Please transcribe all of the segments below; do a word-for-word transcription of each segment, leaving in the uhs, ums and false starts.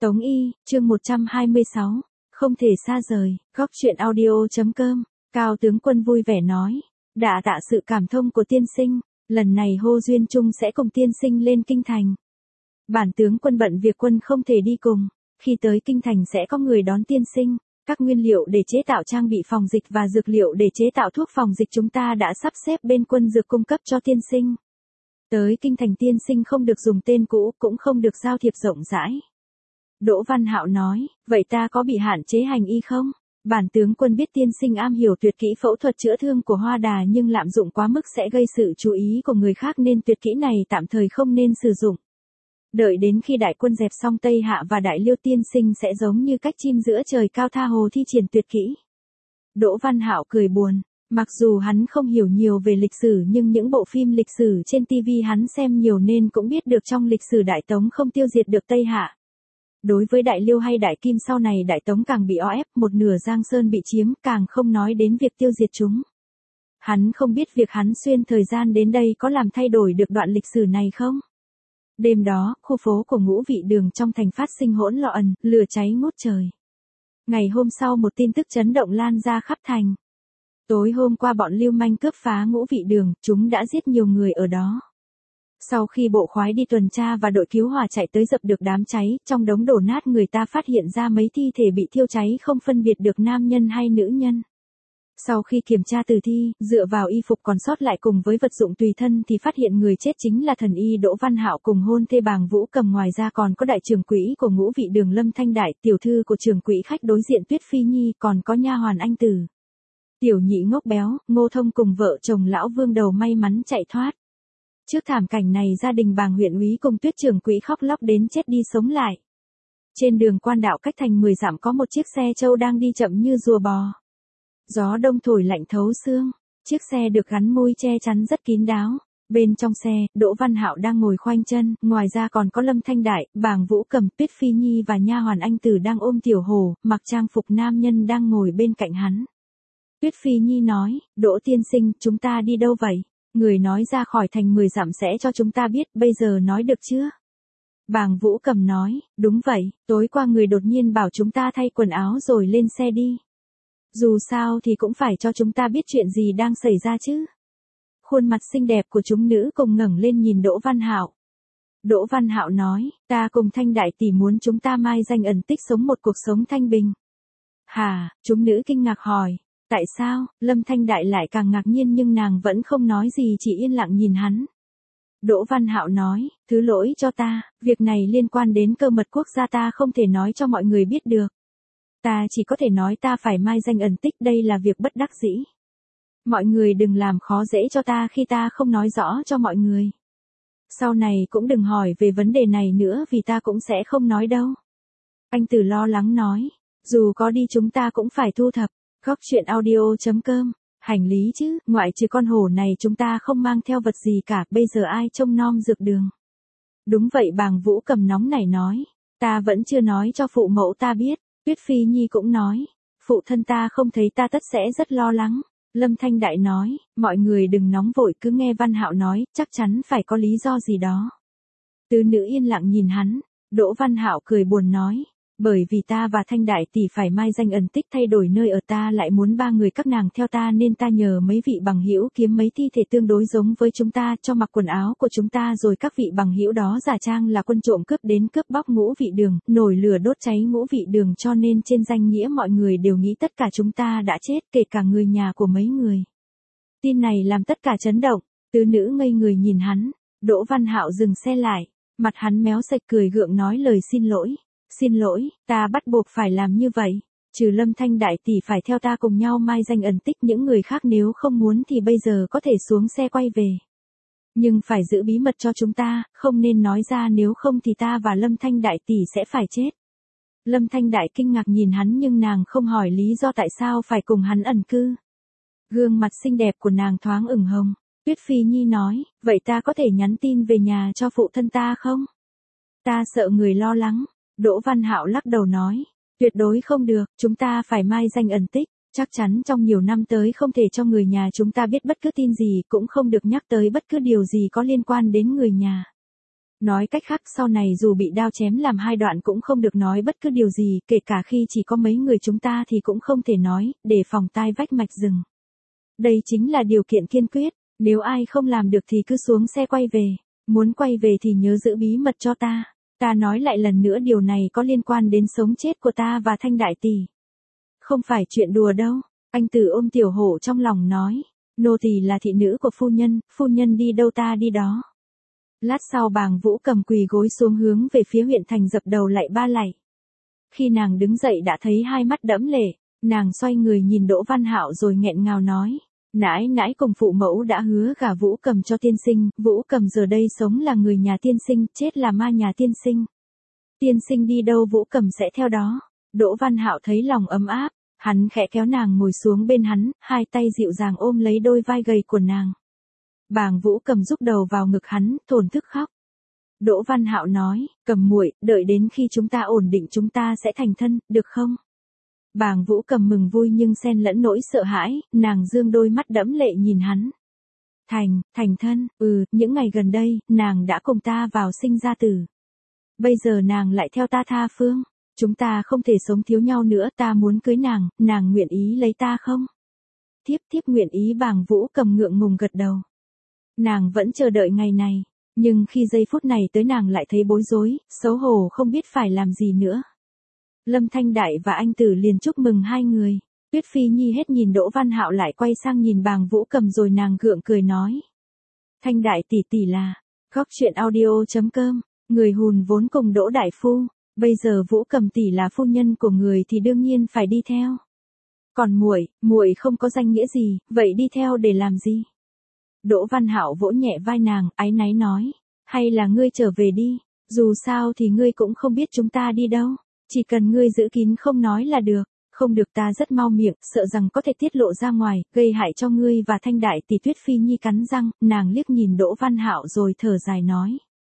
Tống Y, chương một trăm hai mươi sáu, không thể xa rời, góc truyện audio.com, Cao tướng quân vui vẻ nói, đạ tạ sự cảm thông của tiên sinh, lần này Hô Duyên Trung sẽ cùng tiên sinh lên kinh thành. Bản tướng quân bận việc quân không thể đi cùng, khi tới kinh thành sẽ có người đón tiên sinh, các nguyên liệu để chế tạo trang bị phòng dịch và dược liệu để chế tạo thuốc phòng dịch chúng ta đã sắp xếp bên quân dược cung cấp cho tiên sinh. Tới kinh thành tiên sinh không được dùng tên cũ cũng không được giao thiệp rộng rãi. Đỗ Văn Hạo nói, vậy ta có bị hạn chế hành y không? Bản tướng quân biết tiên sinh am hiểu tuyệt kỹ phẫu thuật chữa thương của Hoa Đà nhưng lạm dụng quá mức sẽ gây sự chú ý của người khác nên tuyệt kỹ này tạm thời không nên sử dụng. Đợi đến khi đại quân dẹp xong Tây Hạ và Đại Liêu tiên sinh sẽ giống như cách chim giữa trời cao tha hồ thi triển tuyệt kỹ. Đỗ Văn Hạo cười buồn, mặc dù hắn không hiểu nhiều về lịch sử nhưng những bộ phim lịch sử trên ti vi hắn xem nhiều nên cũng biết được trong lịch sử Đại Tống không tiêu diệt được Tây Hạ. Đối với Đại Liêu hay Đại Kim sau này Đại Tống càng bị o ép, một nửa Giang Sơn bị chiếm, càng không nói đến việc tiêu diệt chúng. Hắn không biết việc hắn xuyên thời gian đến đây có làm thay đổi được đoạn lịch sử này không? Đêm đó, khu phố của Ngũ Vị Đường trong thành phát sinh hỗn loạn, lửa cháy ngút trời. Ngày hôm sau một tin tức chấn động lan ra khắp thành. Tối hôm qua bọn lưu manh cướp phá Ngũ Vị Đường, chúng đã giết nhiều người ở đó. Sau khi bộ khoái đi tuần tra và đội cứu hỏa chạy tới dập được đám cháy, trong đống đổ nát người ta phát hiện ra mấy thi thể bị thiêu cháy không phân biệt được nam nhân hay nữ nhân. Sau khi kiểm tra tử thi, dựa vào y phục còn sót lại cùng với vật dụng tùy thân thì phát hiện người chết chính là thần y Đỗ Văn Hạo cùng hôn thê Bàng Vũ Cầm, ngoài ra còn có đại trưởng quỹ của Ngũ Vị Đường Lâm Thanh Đại, tiểu thư của trưởng quỹ khách đối diện Tuyết Phi Nhi, còn có nha hoàn Anh Tử. Tiểu nhị ngốc béo, Ngô Thông cùng vợ chồng lão Vương Đầu may mắn chạy thoát. Trước thảm cảnh này gia đình Bàng huyện úy cùng Tuyết trưởng quỹ khóc lóc đến chết đi sống lại. Trên đường quan đạo cách thành mười dặm có một chiếc xe trâu đang đi chậm như rùa bò. Gió đông thổi lạnh thấu xương, chiếc xe được gắn mui che chắn rất kín đáo. Bên trong xe, Đỗ Văn Hạo đang ngồi khoanh chân, ngoài ra còn có Lâm Thanh Đại, Bàng Vũ Cầm, Tuyết Phi Nhi và nha hoàn Anh Tử đang ôm Tiểu Hồ, mặc trang phục nam nhân đang ngồi bên cạnh hắn. Tuyết Phi Nhi nói, Đỗ tiên sinh, chúng ta đi đâu vậy? Người nói ra khỏi thành mười dặm sẽ cho chúng ta biết, bây giờ nói được chưa? Bàng Vũ Cầm nói, đúng vậy, tối qua người đột nhiên bảo chúng ta thay quần áo rồi lên xe đi. Dù sao thì cũng phải cho chúng ta biết chuyện gì đang xảy ra chứ. Khuôn mặt xinh đẹp của chúng nữ cùng ngẩng lên nhìn Đỗ Văn Hạo. Đỗ Văn Hạo nói, ta cùng Thanh Đại tỷ muốn chúng ta mai danh ẩn tích sống một cuộc sống thanh bình. Hà, chúng nữ kinh ngạc hỏi, tại sao? Lâm Thanh Đại lại càng ngạc nhiên nhưng nàng vẫn không nói gì, chỉ yên lặng nhìn hắn. Đỗ Văn Hạo nói, thứ lỗi cho ta, việc này liên quan đến cơ mật quốc gia ta không thể nói cho mọi người biết được. Ta chỉ có thể nói ta phải mai danh ẩn tích, đây là việc bất đắc dĩ. Mọi người đừng làm khó dễ cho ta khi ta không nói rõ cho mọi người. Sau này cũng đừng hỏi về vấn đề này nữa vì ta cũng sẽ không nói đâu. Anh Tử lo lắng nói, dù có đi chúng ta cũng phải thu thập. Góc truyện audio.com, hành lý chứ, ngoại trừ con hổ này chúng ta không mang theo vật gì cả, bây giờ ai trông nom dược đường. Đúng vậy, Bàng Vũ Cầm nóng nảy nói, ta vẫn chưa nói cho phụ mẫu ta biết. Tuyết Phi Nhi cũng nói, phụ thân ta không thấy ta tất sẽ rất lo lắng. Lâm Thanh Đại nói, mọi người đừng nóng vội, cứ nghe Văn Hạo nói, chắc chắn phải có lý do gì đó. Tứ nữ yên lặng nhìn hắn, Đỗ Văn Hạo cười buồn nói, bởi vì ta và Thanh Đại tỷ phải mai danh ẩn tích, thay đổi nơi ở, ta lại muốn ba người các nàng theo ta nên ta nhờ mấy vị bằng hữu kiếm mấy thi thể tương đối giống với chúng ta cho mặc quần áo của chúng ta, rồi các vị bằng hữu đó giả trang là quân trộm cướp đến cướp bóc Ngũ Vị Đường, nổi lửa đốt cháy Ngũ Vị Đường, cho nên trên danh nghĩa mọi người đều nghĩ tất cả chúng ta đã chết, kể cả người nhà của mấy người. Tin này làm tất cả chấn động, tứ nữ ngây người nhìn hắn. Đỗ Văn Hạo dừng xe lại, mặt hắn méo sạch cười gượng nói lời xin lỗi. Xin lỗi, ta bắt buộc phải làm như vậy, trừ Lâm Thanh Đại tỷ phải theo ta cùng nhau mai danh ẩn tích, những người khác nếu không muốn thì bây giờ có thể xuống xe quay về. Nhưng phải giữ bí mật cho chúng ta, không nên nói ra, nếu không thì ta và Lâm Thanh Đại tỷ sẽ phải chết. Lâm Thanh Đại kinh ngạc nhìn hắn nhưng nàng không hỏi lý do tại sao phải cùng hắn ẩn cư. Gương mặt xinh đẹp của nàng thoáng ửng hồng. Tuyết Phi Nhi nói, vậy ta có thể nhắn tin về nhà cho phụ thân ta không? Ta sợ người lo lắng. Đỗ Văn Hạo lắc đầu nói, tuyệt đối không được, chúng ta phải mai danh ẩn tích, chắc chắn trong nhiều năm tới không thể cho người nhà chúng ta biết bất cứ tin gì, cũng không được nhắc tới bất cứ điều gì có liên quan đến người nhà. Nói cách khác sau này dù bị đao chém làm hai đoạn cũng không được nói bất cứ điều gì, kể cả khi chỉ có mấy người chúng ta thì cũng không thể nói, để phòng tai vách mạch rừng. Đây chính là điều kiện kiên quyết, nếu ai không làm được thì cứ xuống xe quay về, muốn quay về thì nhớ giữ bí mật cho ta. Ta nói lại lần nữa điều này có liên quan đến sống chết của ta và Thanh đại tỷ. Không phải chuyện đùa đâu, anh Tử ôm Tiểu Hổ trong lòng nói, nô tỳ là thị nữ của phu nhân, phu nhân đi đâu ta đi đó. Lát sau Bàng Vũ Cầm quỳ gối xuống hướng về phía huyện thành dập đầu lạy ba lạy. Khi nàng đứng dậy đã thấy hai mắt đẫm lệ, nàng xoay người nhìn Đỗ Văn Hạo rồi nghẹn ngào nói, nãi nãi cùng phụ mẫu đã hứa gả Vũ Cầm cho tiên sinh, Vũ Cầm giờ đây sống là người nhà tiên sinh, chết là ma nhà tiên sinh. Tiên sinh đi đâu Vũ Cầm sẽ theo đó. Đỗ Văn Hạo thấy lòng ấm áp, hắn khẽ kéo nàng ngồi xuống bên hắn, hai tay dịu dàng ôm lấy đôi vai gầy của nàng. Bàng Vũ Cầm rúc đầu vào ngực hắn, thổn thức khóc. Đỗ Văn Hạo nói, Cầm muội, đợi đến khi chúng ta ổn định chúng ta sẽ thành thân, được không? Bàng Vũ Cầm mừng vui nhưng xen lẫn nỗi sợ hãi, nàng dương đôi mắt đẫm lệ nhìn hắn. Thành, thành thân, ừ, những ngày gần đây, nàng đã cùng ta vào sinh ra tử. Bây giờ nàng lại theo ta tha phương, chúng ta không thể sống thiếu nhau nữa, ta muốn cưới nàng, nàng nguyện ý lấy ta không? Thiếp thiếp nguyện ý. Bàng Vũ Cầm ngượng ngùng gật đầu. Nàng vẫn chờ đợi ngày này, nhưng khi giây phút này tới nàng lại thấy bối rối, xấu hổ không biết phải làm gì nữa. Lâm Thanh Đại và anh Tử liền chúc mừng hai người. Tuyết Phi Nhi hết nhìn Đỗ Văn Hạo lại quay sang nhìn Bàng Vũ Cầm rồi nàng gượng cười nói. Thanh Đại tỷ tỷ là, góc truyện audio chấm com, người hùn vốn cùng Đỗ Đại Phu, bây giờ Vũ Cầm tỷ là phu nhân của người thì đương nhiên phải đi theo. Còn muội, muội không có danh nghĩa gì, vậy đi theo để làm gì? Đỗ Văn Hạo vỗ nhẹ vai nàng, áy náy nói, hay là ngươi trở về đi, dù sao thì ngươi cũng không biết chúng ta đi đâu, chỉ cần ngươi giữ kín không nói là được, không được ta rất mau miệng, sợ rằng có thể tiết lộ ra ngoài, gây hại cho ngươi và Thanh đại tỷ. Tuyết Phi Nhi cắn răng, nàng liếc nhìn Đỗ Văn Hạo rồi thở dài nói.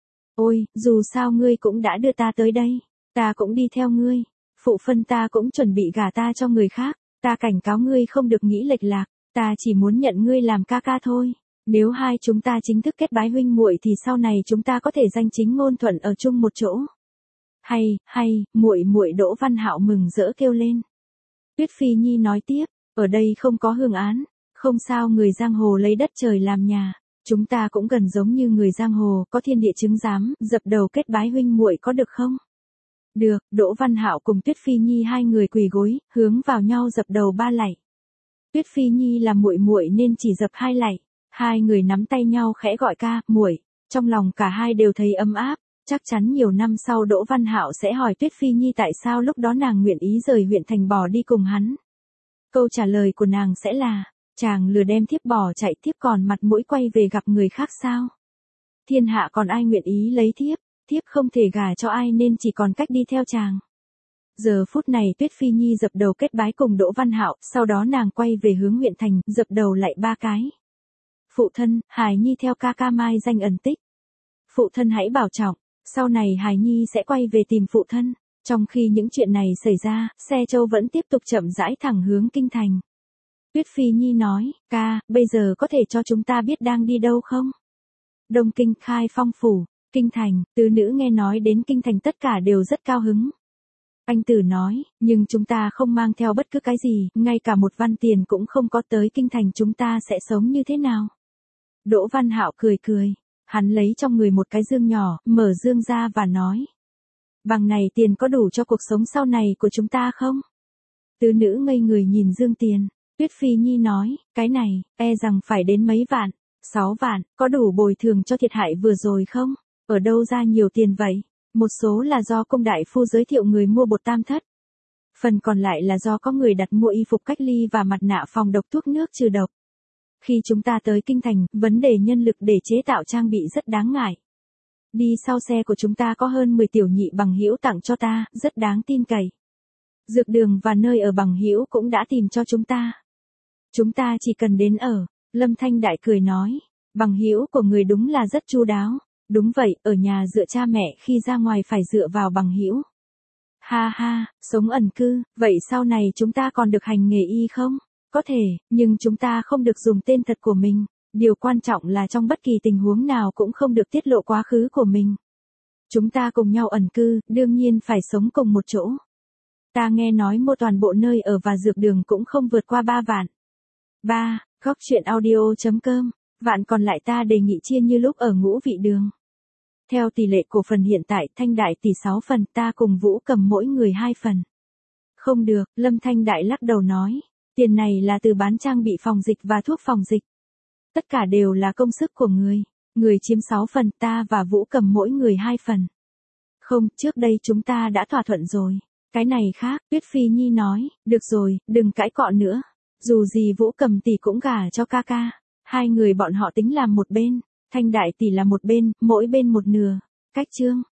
Ôi, dù sao ngươi cũng đã đưa ta tới đây, ta cũng đi theo ngươi, phụ phân ta cũng chuẩn bị gả ta cho người khác, ta cảnh cáo ngươi không được nghĩ lệch lạc, ta chỉ muốn nhận ngươi làm ca ca thôi. Nếu hai chúng ta chính thức kết bái huynh muội thì sau này chúng ta có thể danh chính ngôn thuận ở chung một chỗ. Hay, hay, muội muội. Đỗ Văn Hạo mừng rỡ kêu lên. Tuyết Phi Nhi nói tiếp, ở đây không có hương án, không sao, người giang hồ lấy đất trời làm nhà, chúng ta cũng gần giống như người giang hồ, có thiên địa chứng giám, dập đầu kết bái huynh muội có được không? Được. Đỗ Văn Hạo cùng Tuyết Phi Nhi hai người quỳ gối, hướng vào nhau dập đầu ba lạy. Tuyết Phi Nhi là muội muội nên chỉ dập hai lạy. Hai người nắm tay nhau khẽ gọi ca, muội, trong lòng cả hai đều thấy ấm áp, chắc chắn nhiều năm sau Đỗ Văn Hạo sẽ hỏi Tuyết Phi Nhi tại sao lúc đó nàng nguyện ý rời huyện thành bỏ đi cùng hắn. Câu trả lời của nàng sẽ là, chàng lừa đem thiếp bỏ chạy, thiếp còn mặt mũi quay về gặp người khác sao? Thiên hạ còn ai nguyện ý lấy thiếp, thiếp không thể gả cho ai nên chỉ còn cách đi theo chàng. Giờ phút này Tuyết Phi Nhi dập đầu kết bái cùng Đỗ Văn Hạo, sau đó nàng quay về hướng huyện thành, dập đầu lại ba cái. Phụ thân, Hài Nhi theo ca ca mai danh ẩn tích. Phụ thân hãy bảo trọng, sau này Hài Nhi sẽ quay về tìm phụ thân. Trong khi những chuyện này xảy ra, xe châu vẫn tiếp tục chậm rãi thẳng hướng kinh thành. Tuyết Phi Nhi nói, ca, bây giờ có thể cho chúng ta biết đang đi đâu không? Đông Kinh, Khai Phong phủ, kinh thành. Tứ nữ nghe nói đến kinh thành tất cả đều rất cao hứng. Anh Tử nói, nhưng chúng ta không mang theo bất cứ cái gì, ngay cả một văn tiền cũng không có, tới kinh thành chúng ta sẽ sống như thế nào? Đỗ Văn Hạo cười cười, hắn lấy trong người một cái dương nhỏ, mở dương ra và nói. Bằng này tiền có đủ cho cuộc sống sau này của chúng ta không? Tứ nữ ngây người nhìn dương tiền. Tuyết Phi Nhi nói, cái này, e rằng phải đến mấy vạn, sáu vạn, có đủ bồi thường cho thiệt hại vừa rồi không? Ở đâu ra nhiều tiền vậy? Một số là do công đại phu giới thiệu người mua bột tam thất. Phần còn lại là do có người đặt mua y phục cách ly và mặt nạ phòng độc, thuốc nước trừ độc. Khi chúng ta tới kinh thành, vấn đề nhân lực để chế tạo trang bị rất đáng ngại. Đi sau xe của chúng ta có hơn mười tiểu nhị bằng hữu tặng cho ta, rất đáng tin cậy. Dược đường và nơi ở bằng hữu cũng đã tìm cho chúng ta. Chúng ta chỉ cần đến ở. Lâm Thanh Đại cười nói, bằng hữu của người đúng là rất chu đáo. Đúng vậy, ở nhà dựa cha mẹ, khi ra ngoài phải dựa vào bằng hữu. Ha ha, sống ẩn cư, vậy sau này chúng ta còn được hành nghề y không? Có thể, nhưng chúng ta không được dùng tên thật của mình. Điều quan trọng là trong bất kỳ tình huống nào cũng không được tiết lộ quá khứ của mình. Chúng ta cùng nhau ẩn cư, đương nhiên phải sống cùng một chỗ. Ta nghe nói mua toàn bộ nơi ở và dược đường cũng không vượt qua ba vạn. ba. Góc truyện audio.com. Vạn còn lại ta đề nghị chia như lúc ở Ngũ Vị Đường. Theo tỷ lệ cổ phần hiện tại, Thanh Đại tỷ sáu phần, ta cùng Vũ Cầm mỗi người hai phần. Không được, Lâm Thanh Đại lắc đầu nói. Tiền này là từ bán trang bị phòng dịch và thuốc phòng dịch. Tất cả đều là công sức của người. Người chiếm sáu phần, ta và Vũ Cầm mỗi người hai phần. Không, trước đây chúng ta đã thỏa thuận rồi. Cái này khác, Tuyết Phi Nhi nói. Được rồi, đừng cãi cọ nữa. Dù gì Vũ Cầm tỷ cũng gả cho ca ca. Hai người bọn họ tính làm một bên. Thanh Đại tỷ là một bên, mỗi bên một nửa. Cách chương.